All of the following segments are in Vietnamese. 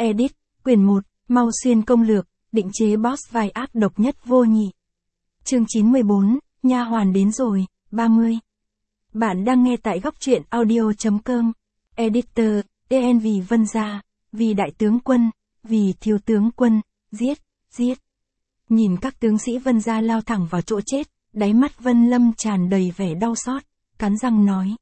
Edit, quyển 1, Mau Xuyên công lược, định chế boss vai ác độc nhất vô nhị. Chương 94, nha hoàn đến rồi, 30. Bạn đang nghe tại góc truyện audio.com. Editor, EN vì Vân gia, vì đại tướng quân, vì thiếu tướng quân, giết, giết. Nhìn các tướng sĩ Vân gia lao thẳng vào chỗ chết, đáy mắt Vân Lâm tràn đầy vẻ đau xót, cắn răng nói.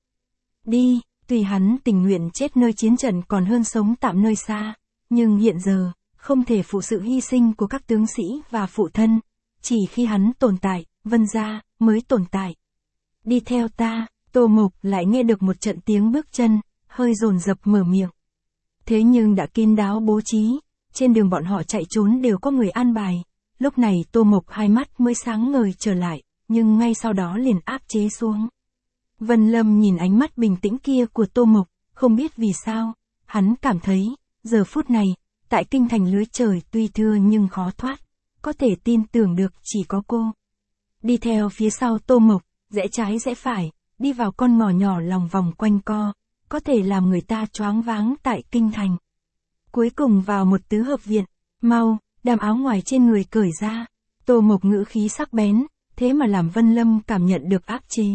Đi, tuy hắn tình nguyện chết nơi chiến trận còn hơn sống tạm nơi xa, nhưng hiện giờ, không thể phụ sự hy sinh của các tướng sĩ và phụ thân, chỉ khi hắn tồn tại, Vân gia mới tồn tại. Đi theo ta, Tô Mộc lại nghe được một trận tiếng bước chân, hơi dồn dập mở miệng. Thế nhưng đã kín đáo bố trí, trên đường bọn họ chạy trốn đều có người an bài, lúc này Tô Mộc hai mắt mới sáng ngời trở lại, nhưng ngay sau đó liền áp chế xuống. Vân Lâm nhìn ánh mắt bình tĩnh kia của Tô Mộc, không biết vì sao, hắn cảm thấy, giờ phút này, tại kinh thành lưới trời tuy thưa nhưng khó thoát, có thể tin tưởng được chỉ có cô. Đi theo phía sau Tô Mộc, rẽ trái rẽ phải, đi vào con ngõ nhỏ lòng vòng quanh co, có thể làm người ta choáng váng tại kinh thành. Cuối cùng vào một tứ hợp viện, mau, đàm áo ngoài trên người cởi ra, Tô Mộc ngữ khí sắc bén, thế mà làm Vân Lâm cảm nhận được áp chế.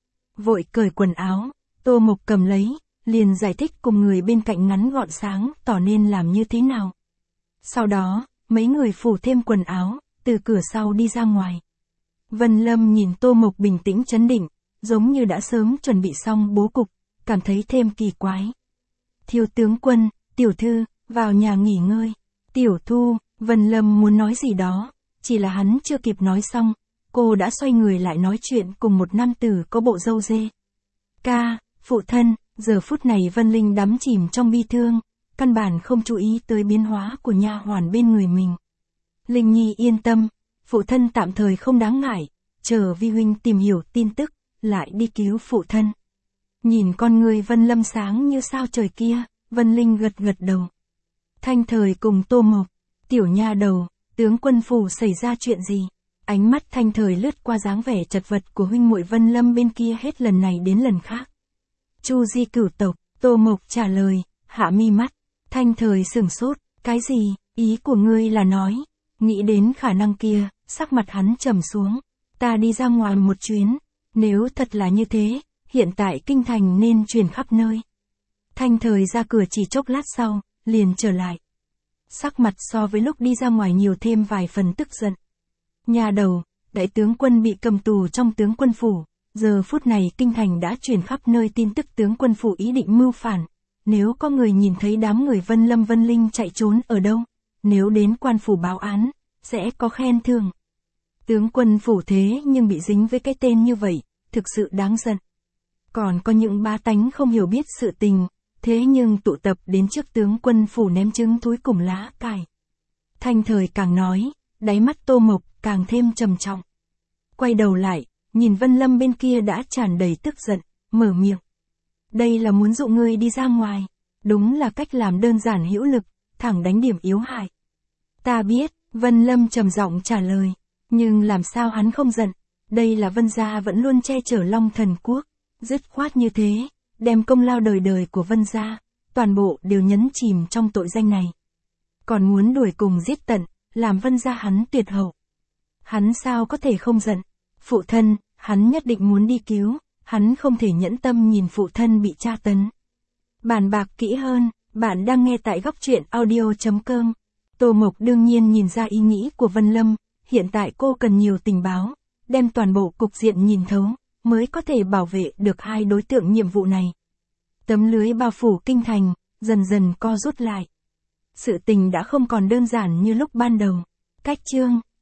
Vội cởi quần áo, Tô Mộc cầm lấy, liền giải thích cùng người bên cạnh ngắn gọn sáng tỏ nên làm như thế nào. Sau đó, mấy người phủ thêm quần áo, từ cửa sau đi ra ngoài. Vân Lâm nhìn Tô Mộc bình tĩnh trấn định, giống như đã sớm chuẩn bị xong bố cục, cảm thấy thêm kỳ quái. Thiếu tướng quân, tiểu thư, vào nhà nghỉ ngơi. Tiểu Thu, Vân Lâm muốn nói gì đó, chỉ là hắn chưa kịp nói xong, cô đã xoay người lại nói chuyện cùng một nam tử có bộ râu dê. Ca, phụ thân, giờ phút này Vân Linh đắm chìm trong bi thương, căn bản không chú ý tới biến hóa của nha hoàn bên người mình. Linh Nhi yên tâm, phụ thân tạm thời không đáng ngại, chờ vi huynh tìm hiểu tin tức, lại đi cứu phụ thân. Nhìn con người Vân Lâm sáng như sao trời kia, Vân Linh gật gật đầu. Thanh Thời cùng Tô Mộc, tiểu nha đầu, tướng quân phủ xảy ra chuyện gì? Ánh mắt Thanh Thời lướt qua dáng vẻ chật vật của huynh muội Vân Lâm bên kia hết lần này đến lần khác. Chu Di cửu tộc, Tô Mộc trả lời, hạ mi mắt. Thanh Thời sửng sốt, cái gì, ý của ngươi là nói, nghĩ đến khả năng kia, sắc mặt hắn trầm xuống. Ta đi ra ngoài một chuyến, nếu thật là như thế, hiện tại kinh thành nên truyền khắp nơi. Thanh Thời ra cửa chỉ chốc lát sau, liền trở lại. Sắc mặt so với lúc đi ra ngoài nhiều thêm vài phần tức giận. Nhà đầu, đại tướng quân bị cầm tù trong tướng quân phủ, giờ phút này kinh thành đã truyền khắp nơi tin tức tướng quân phủ ý định mưu phản. Nếu có người nhìn thấy đám người Vân Lâm Vân Linh chạy trốn ở đâu, nếu đến quan phủ báo án, sẽ có khen thưởng. Tướng quân phủ thế nhưng bị dính với cái tên như vậy, thực sự đáng giận. Còn có những bá tánh không hiểu biết sự tình, thế nhưng tụ tập đến trước tướng quân phủ ném trứng thúi cùng lá cải. Thanh Thời càng nói, đáy mắt Tô Mộc càng thêm trầm trọng. Quay đầu lại, nhìn Vân Lâm bên kia đã tràn đầy tức giận, mở miệng. Đây là muốn dụ ngươi đi ra ngoài, đúng là cách làm đơn giản hữu lực, thẳng đánh điểm yếu hại. Ta biết, Vân Lâm trầm giọng trả lời, nhưng làm sao hắn không giận, đây là Vân gia vẫn luôn che chở Long Thần Quốc, dứt khoát như thế, đem công lao đời đời của Vân gia, toàn bộ đều nhấn chìm trong tội danh này. Còn muốn đuổi cùng giết tận, làm Vân gia hắn tuyệt hậu. Hắn sao có thể không giận, phụ thân, hắn nhất định muốn đi cứu, hắn không thể nhẫn tâm nhìn phụ thân bị tra tấn. Bàn bạc kỹ hơn, bạn đang nghe tại góc truyện audio.com. Tô Mộc đương nhiên nhìn ra ý nghĩ của Vân Lâm, hiện tại cô cần nhiều tình báo, đem toàn bộ cục diện nhìn thấu, mới có thể bảo vệ được hai đối tượng nhiệm vụ này. Tấm lưới bao phủ kinh thành, dần dần co rút lại. Sự tình đã không còn đơn giản như lúc ban đầu. Cách chương